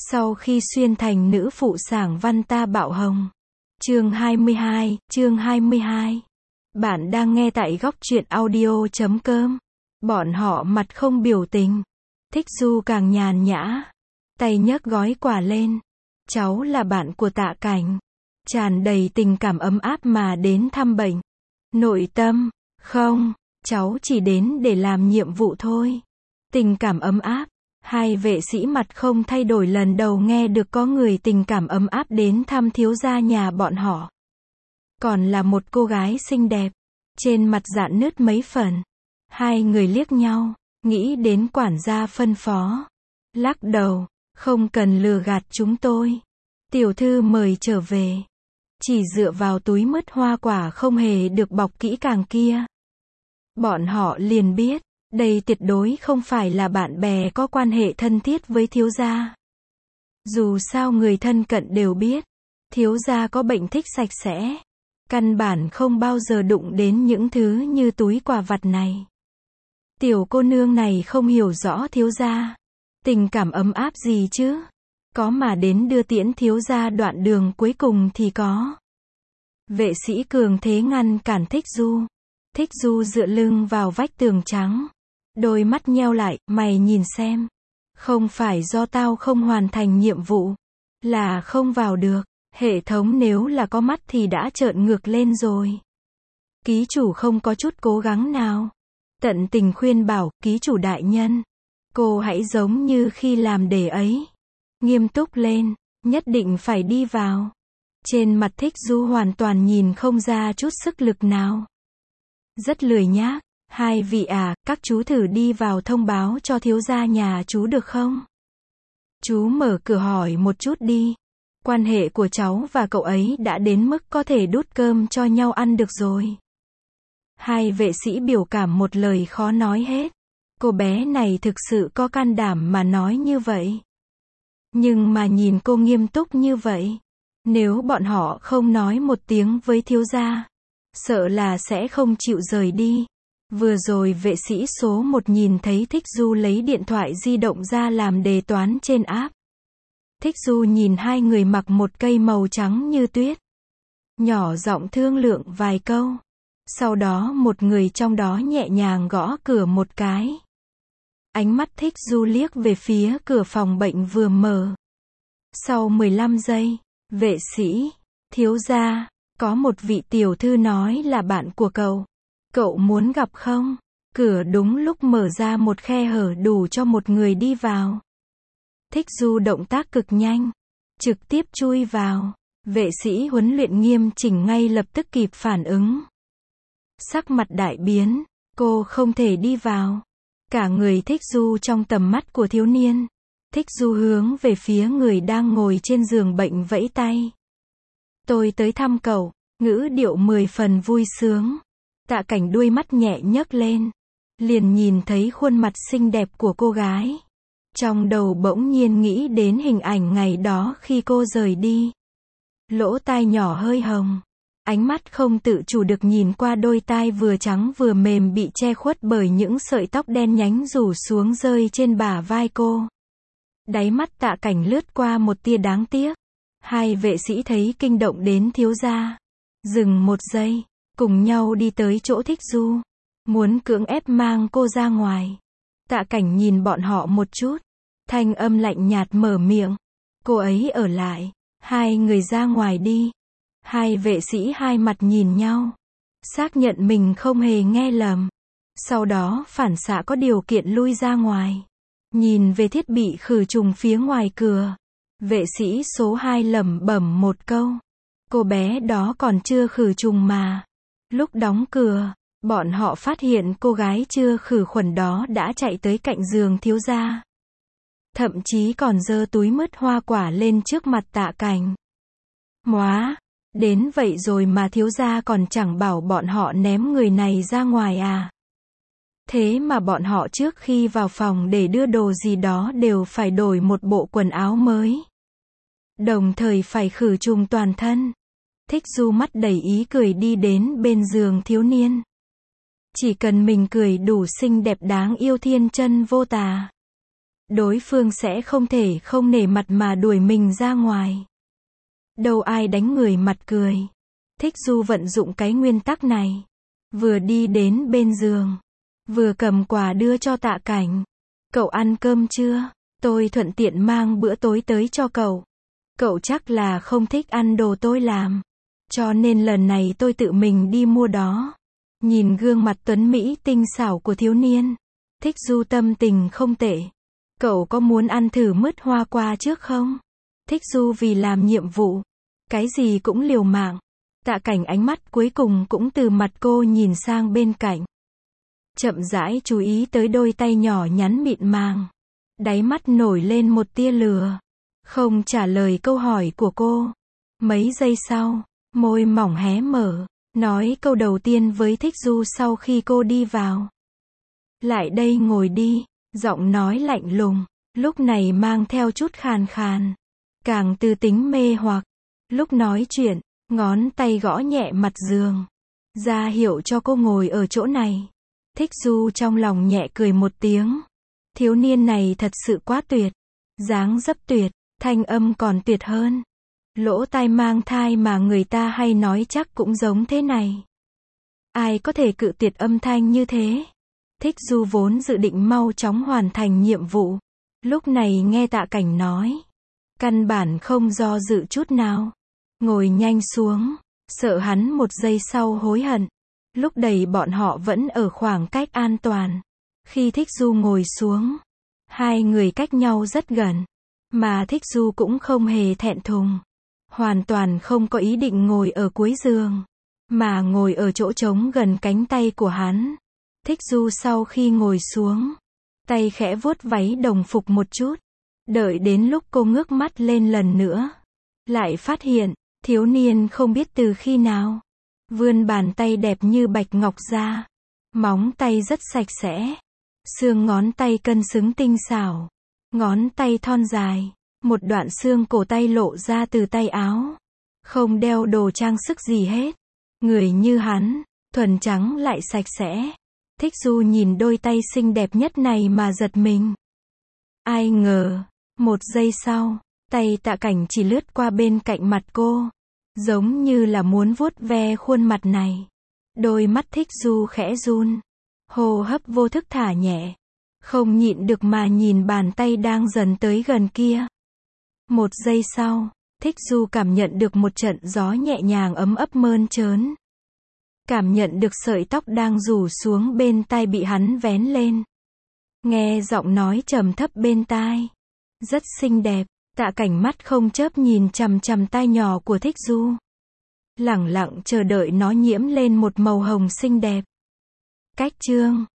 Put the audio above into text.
Sau khi xuyên thành nữ phụ sảng văn ta bạo hồng. Chương 22. Bạn đang nghe tại góc truyện audio.com. Bọn họ mặt không biểu tình. Thích Du càng nhàn nhã. Tay nhấc gói quà lên. Cháu là bạn của Tạ Cảnh. Tràn đầy tình cảm ấm áp mà đến thăm bệnh. Nội tâm, không, cháu chỉ đến để làm nhiệm vụ thôi. Tình cảm ấm áp. Hai vệ sĩ mặt không thay đổi lần đầu nghe được có người tình cảm ấm áp đến thăm thiếu gia nhà bọn họ. Còn là một cô gái xinh đẹp. Trên mặt rạn nứt mấy phần. Hai người liếc nhau, nghĩ đến quản gia phân phó. Lắc đầu, không cần lừa gạt chúng tôi. Tiểu thư mời trở về. Chỉ dựa vào túi mứt hoa quả không hề được bọc kỹ càng kia. Bọn họ liền biết, đây tuyệt đối không phải là bạn bè có quan hệ thân thiết với thiếu gia. Dù sao người thân cận đều biết, thiếu gia có bệnh thích sạch sẽ. Căn bản không bao giờ đụng đến những thứ như túi quà vặt này. Tiểu cô nương này không hiểu rõ thiếu gia. Tình cảm ấm áp gì chứ? Có mà đến đưa tiễn thiếu gia đoạn đường cuối cùng thì có. Vệ sĩ cường thế ngăn cản Thích Du. Thích Du dựa lưng vào vách tường trắng. Đôi mắt nheo lại, mày nhìn xem. Không phải do tao không hoàn thành nhiệm vụ. Là không vào được. Hệ thống nếu là có mắt thì đã trợn ngược lên rồi. Ký chủ không có chút cố gắng nào. Tận tình khuyên bảo, ký chủ đại nhân. Cô hãy giống như khi làm đề ấy. Nghiêm túc lên, nhất định phải đi vào. Trên mặt Thích Du hoàn toàn nhìn không ra chút sức lực nào. Rất lười nhác. Hai vị à, các chú thử đi vào thông báo cho thiếu gia nhà chú được không? Chú mở cửa hỏi một chút đi. Quan hệ của cháu và cậu ấy đã đến mức có thể đút cơm cho nhau ăn được rồi. Hai vệ sĩ biểu cảm một lời khó nói hết. Cô bé này thực sự có can đảm mà nói như vậy. Nhưng mà nhìn cô nghiêm túc như vậy. Nếu bọn họ không nói một tiếng với thiếu gia, sợ là sẽ không chịu rời đi. Vừa rồi vệ sĩ số 1 nhìn thấy Thích Du lấy điện thoại di động ra làm đề toán trên app. Thích Du nhìn hai người mặc một cây màu trắng như tuyết. Nhỏ giọng thương lượng vài câu. Sau đó một người trong đó nhẹ nhàng gõ cửa một cái. Ánh mắt Thích Du liếc về phía cửa phòng bệnh vừa mở. Sau 15 giây, vệ sĩ, thiếu gia, có một vị tiểu thư nói là bạn của cậu. Cậu muốn gặp không? Cửa đúng lúc mở ra một khe hở đủ cho một người đi vào. Thích Du động tác cực nhanh. Trực tiếp chui vào. Vệ sĩ huấn luyện nghiêm chỉnh ngay lập tức kịp phản ứng. Sắc mặt đại biến. Cô không thể đi vào. Cả người Thích Du trong tầm mắt của thiếu niên. Thích Du hướng về phía người đang ngồi trên giường bệnh vẫy tay. Tôi tới thăm cậu. Ngữ điệu 10 phần vui sướng. Tạ Cảnh đuôi mắt nhẹ nhấc lên. Liền nhìn thấy khuôn mặt xinh đẹp của cô gái. Trong đầu bỗng nhiên nghĩ đến hình ảnh ngày đó khi cô rời đi. Lỗ tai nhỏ hơi hồng. Ánh mắt không tự chủ được nhìn qua đôi tai vừa trắng vừa mềm bị che khuất bởi những sợi tóc đen nhánh rủ xuống rơi trên bả vai cô. Đáy mắt Tạ Cảnh lướt qua một tia đáng tiếc. Hai vệ sĩ thấy kinh động đến thiếu gia. Dừng một giây, cùng nhau đi tới chỗ Thích Du. Muốn cưỡng ép mang cô ra ngoài. Tạ Cảnh nhìn bọn họ một chút. Thanh âm lạnh nhạt mở miệng. Cô ấy ở lại. Hai người ra ngoài đi. Hai vệ sĩ hai mặt nhìn nhau. Xác nhận mình không hề nghe lầm. Sau đó phản xạ có điều kiện lui ra ngoài. Nhìn về thiết bị khử trùng phía ngoài cửa. Vệ sĩ số 2 lẩm bẩm một câu. Cô bé đó còn chưa khử trùng mà. Lúc đóng cửa, bọn họ phát hiện cô gái chưa khử khuẩn đó đã chạy tới cạnh giường thiếu gia. Thậm chí còn giơ túi mứt hoa quả lên trước mặt Tạ Cảnh. Móa, đến vậy rồi mà thiếu gia còn chẳng bảo bọn họ ném người này ra ngoài à. Thế mà bọn họ trước khi vào phòng để đưa đồ gì đó đều phải đổi một bộ quần áo mới. Đồng thời phải khử trùng toàn thân. Thích Du mắt đầy ý cười đi đến bên giường thiếu niên. Chỉ cần mình cười đủ xinh đẹp đáng yêu thiên chân vô tà. đối phương sẽ không thể không nể mặt mà đuổi mình ra ngoài. Đâu ai đánh người mặt cười. Thích Du vận dụng cái nguyên tắc này. Vừa đi đến bên giường, vừa cầm quà đưa cho Tạ Cảnh. Cậu ăn cơm chưa? Tôi thuận tiện mang bữa tối tới cho cậu. Cậu chắc là không thích ăn đồ tôi làm. Cho nên lần này tôi tự mình đi mua đó. Nhìn gương mặt tuấn mỹ tinh xảo của thiếu niên. Thích Du tâm tình không tệ. Cậu có muốn ăn thử mứt hoa qua trước không? Thích Du vì làm nhiệm vụ. Cái gì cũng liều mạng. Tạ Cảnh ánh mắt cuối cùng cũng từ mặt cô nhìn sang bên cạnh. Chậm rãi chú ý tới đôi tay nhỏ nhắn mịn màng. Đáy mắt nổi lên một tia lửa. Không trả lời câu hỏi của cô. Mấy giây sau, môi mỏng hé mở, nói câu đầu tiên với Thích Du sau khi cô đi vào. Lại đây ngồi đi, giọng nói lạnh lùng, lúc này mang theo chút khàn khàn. Càng tư tính mê hoặc. Lúc nói chuyện, ngón tay gõ nhẹ mặt giường. Ra hiệu cho cô ngồi ở chỗ này. Thích Du trong lòng nhẹ cười một tiếng. Thiếu niên này thật sự quá tuyệt. Dáng dấp tuyệt, thanh âm còn tuyệt hơn. Lỗ tai mang thai mà người ta hay nói chắc cũng giống thế này. Ai có thể cự tuyệt âm thanh như thế? Thích Du vốn dự định mau chóng hoàn thành nhiệm vụ. Lúc này nghe Tạ Cảnh nói. Căn bản không do dự chút nào. Ngồi nhanh xuống, sợ hắn một giây sau hối hận. Lúc đẩy bọn họ vẫn ở khoảng cách an toàn. Khi Thích Du ngồi xuống, hai người cách nhau rất gần. Mà Thích Du cũng không hề thẹn thùng. Hoàn toàn không có ý định ngồi ở cuối giường. Mà ngồi ở chỗ trống gần cánh tay của hắn. Thích Du sau khi ngồi xuống, tay khẽ vuốt váy đồng phục một chút. Đợi đến lúc cô ngước mắt lên lần nữa. Lại phát hiện, thiếu niên không biết từ khi nào. Vươn bàn tay đẹp như bạch ngọc ra. Móng tay rất sạch sẽ. Xương ngón tay cân xứng tinh xảo. Ngón tay thon dài. Một đoạn xương cổ tay lộ ra từ tay áo. Không đeo đồ trang sức gì hết. Người như hắn, thuần trắng lại sạch sẽ. Thích Du nhìn đôi tay xinh đẹp nhất này mà giật mình. Ai ngờ, một giây sau, tay Tạ Cảnh chỉ lướt qua bên cạnh mặt cô. Giống như là muốn vuốt ve khuôn mặt này. Đôi mắt Thích Du khẽ run. Hô hấp vô thức thả nhẹ. Không nhịn được mà nhìn bàn tay đang dần tới gần kia. Một giây sau, Thích Du cảm nhận được một trận gió nhẹ nhàng ấm ấp mơn trớn. Cảm nhận được sợi tóc đang rủ xuống bên tai bị hắn vén lên. Nghe giọng nói trầm thấp bên tai. Rất xinh đẹp. Tạ Cảnh mắt không chớp nhìn chằm chằm tai nhỏ của Thích Du. Lẳng lặng chờ đợi nó nhiễm lên một màu hồng xinh đẹp. Cách chương